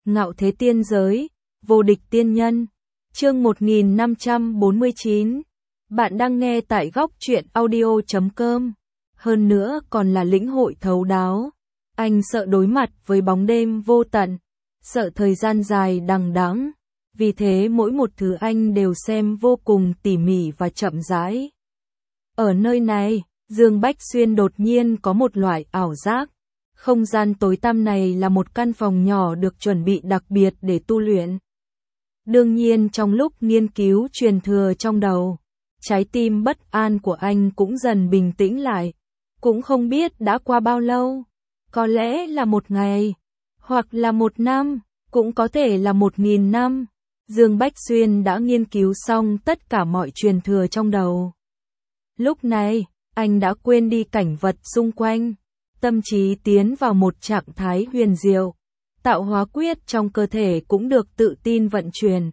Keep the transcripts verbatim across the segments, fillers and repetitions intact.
Ngạo thế tiên giới, vô địch tiên nhân. Chương một nghìn năm trăm bốn mươi chín. Bạn đang nghe tại góc truyện audio chấm com. Hơn nữa còn là lĩnh hội thấu đáo. Anh sợ đối mặt với bóng đêm vô tận, sợ thời gian dài đằng đẵng. Vì thế mỗi một thứ anh đều xem vô cùng tỉ mỉ và chậm rãi. Ở nơi này, Dương Bách Xuyên đột nhiên có một loại ảo giác. Không gian tối tăm này là một căn phòng nhỏ được chuẩn bị đặc biệt để tu luyện. Đương nhiên trong lúc nghiên cứu truyền thừa trong đầu, trái tim bất an của anh cũng dần bình tĩnh lại. Cũng không biết đã qua bao lâu, có lẽ là một ngày, hoặc là một năm, cũng có thể là một nghìn năm. Dương Bách Xuyên đã nghiên cứu xong tất cả mọi truyền thừa trong đầu. Lúc này, anh đã quên đi cảnh vật xung quanh, tâm trí tiến vào một trạng thái huyền diệu. Tạo hóa quyết trong cơ thể cũng được tự tin vận chuyển.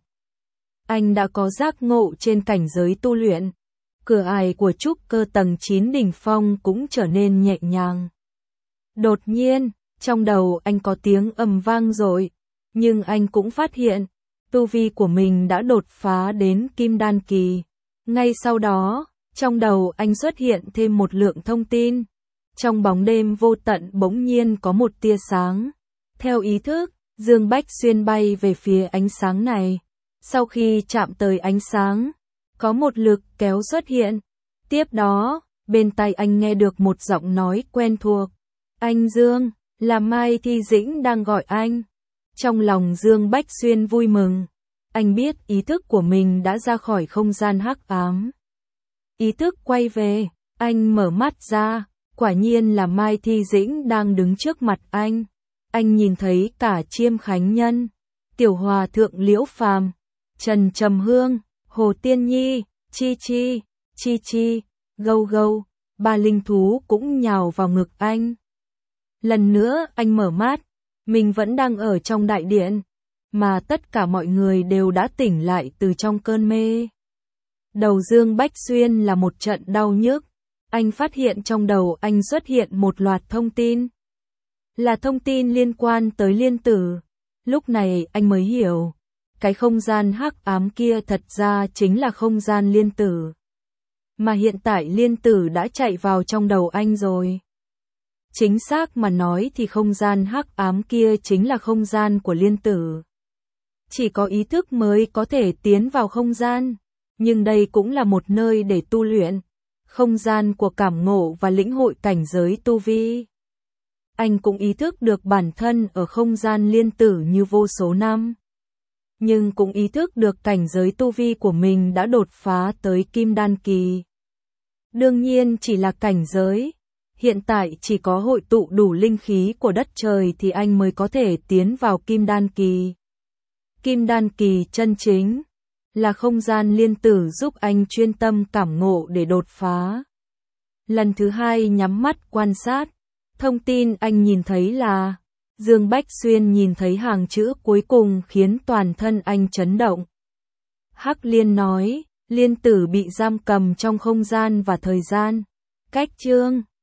Anh đã có giác ngộ trên cảnh giới tu luyện. Cửa ải của trúc cơ tầng chín đỉnh phong cũng trở nên nhẹ nhàng. Đột nhiên, trong đầu anh có tiếng ầm vang dội, nhưng anh cũng phát hiện, tu vi của mình đã đột phá đến kim đan kỳ. Ngay sau đó, trong đầu anh xuất hiện thêm một lượng thông tin. Trong bóng đêm vô tận bỗng nhiên có một tia sáng. Theo ý thức, Dương Bách Xuyên bay về phía ánh sáng này. Sau khi chạm tới ánh sáng, có một lực kéo xuất hiện. Tiếp đó, bên tai anh nghe được một giọng nói quen thuộc. Anh Dương, là Mai Thi Dĩnh đang gọi anh. Trong lòng Dương Bách Xuyên vui mừng. Anh biết ý thức của mình đã ra khỏi không gian hắc ám. Ý thức quay về, anh mở mắt ra, quả nhiên là Mai Thi Dĩnh đang đứng trước mặt anh. Anh nhìn thấy cả Chiêm Khánh Nhân, Tiểu Hòa Thượng Liễu Phàm, Trần Trầm Hương, Hồ Tiên Nhi, Chi Chi, Chi Chi, Gâu Gâu, ba linh thú cũng nhào vào ngực anh. Lần nữa anh mở mắt, mình vẫn đang ở trong đại điện, mà tất cả mọi người đều đã tỉnh lại từ trong cơn mê. Đầu Dương Bách Xuyên là một trận đau nhức, anh phát hiện trong đầu anh xuất hiện một loạt thông tin. Là thông tin liên quan tới Liên Tử. Lúc này anh mới hiểu, cái không gian hắc ám kia thật ra chính là không gian Liên Tử. Mà hiện tại Liên Tử đã chạy vào trong đầu anh rồi. Chính xác mà nói thì không gian hắc ám kia chính là không gian của Liên Tử. Chỉ có ý thức mới có thể tiến vào không gian, nhưng đây cũng là một nơi để tu luyện, không gian của cảm ngộ và lĩnh hội cảnh giới tu vi. Anh cũng ý thức được bản thân ở không gian Liên Tử như vô số năm. Nhưng cũng ý thức được cảnh giới tu vi của mình đã đột phá tới kim đan kỳ. Đương nhiên chỉ là cảnh giới. Hiện tại chỉ có hội tụ đủ linh khí của đất trời thì anh mới có thể tiến vào kim đan kỳ. Kim đan kỳ chân chính là không gian Liên Tử giúp anh chuyên tâm cảm ngộ để đột phá. Lần thứ hai nhắm mắt quan sát, thông tin anh nhìn thấy là Dương Bách Xuyên nhìn thấy hàng chữ cuối cùng khiến toàn thân anh chấn động. Hắc Liên nói, Liên Tử bị giam cầm trong không gian và thời gian. Cách chương